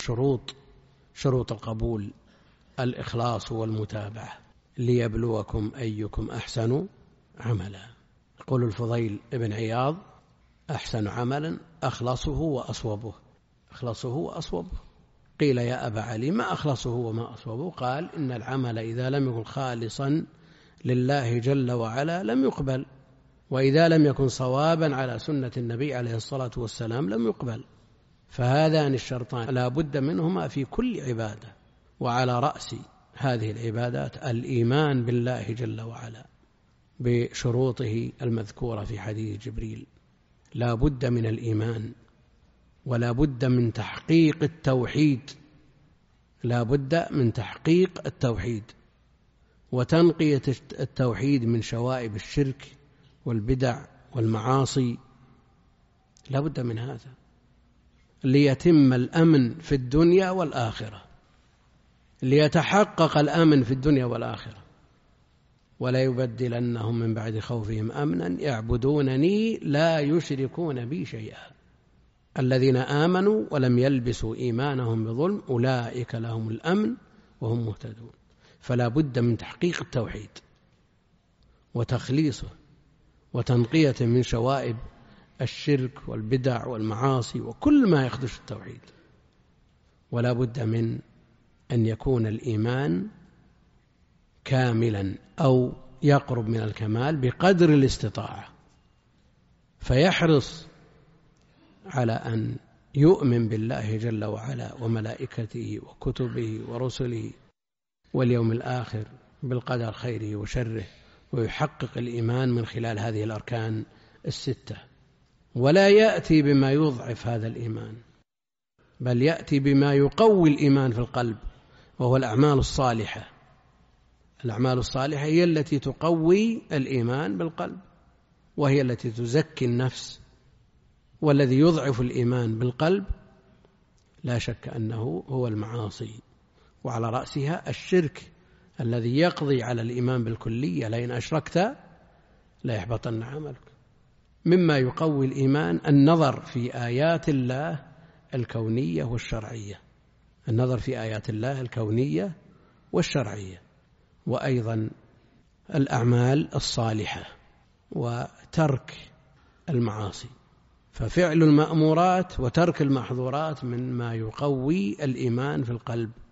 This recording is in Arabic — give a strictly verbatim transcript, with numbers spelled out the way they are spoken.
الشروط، شروط القبول الإخلاص والمتابعة، ليبلوكم أيكم أحسن عملا. يقول الفضيل ابن عياض: أحسن عملا أخلصه وأصوبه. أخلصه وأصوبه. قيل: يا أبا علي ما أخلصه وما أصوبه؟ قال: إن العمل إذا لم يكن خالصا لله جل وعلا لم يقبل، وإذا لم يكن صوابا على سنة النبي عليه الصلاة والسلام لم يقبل. فهذان الشرطان لا بد منهما في كل عبادة، وعلى رأس هذه العبادات الإيمان بالله جل وعلا بشروطه المذكورة في حديث جبريل. لا بد من الإيمان، ولا بد من تحقيق التوحيد، لا بد من تحقيق التوحيد وتنقية التوحيد من شوائب الشرك والبدع والمعاصي. لا بد من هذا ليتم الأمن في الدنيا والآخرة، ليتحقق الأمن في الدنيا والآخرة. ولا يبدلنهم من بعد خوفهم أمنا يعبدونني لا يشركون بي شيئا الذين آمنوا ولم يلبسوا إيمانهم بظلم أولئك لهم الأمن وهم مهتدون. فلا بد من تحقيق التوحيد وتخليصه وتنقية من شوائب الشرك والبدع والمعاصي وكل ما يخدش التوحيد. ولا بد من أن يكون الإيمان كاملا أو يقرب من الكمال بقدر الاستطاعة، فيحرص على أن يؤمن بالله جل وعلا وملائكته وكتبه ورسله واليوم الآخر بالقدر خيره وشره، ويحقق الإيمان من خلال هذه الأركان الستة. ولا يأتي بما يضعف هذا الإيمان، بل يأتي بما يقوي الإيمان في القلب، وهو الأعمال الصالحة. الأعمال الصالحة هي التي تقوي الإيمان بالقلب، وهي التي تزكي النفس. والذي يضعف الإيمان بالقلب لا شك أنه هو المعاصي، وعلى رأسها الشرك الذي يقضي على الإيمان بالكلية: لئن أشركت لا يحبطن عملك. مما يقوي الإيمان النظر في آيات الله الكونية والشرعية، النظر في آيات الله الكونية والشرعية، وأيضا الأعمال الصالحة وترك المعاصي. ففعل المأمورات وترك المحظورات مما يقوي الإيمان في القلب.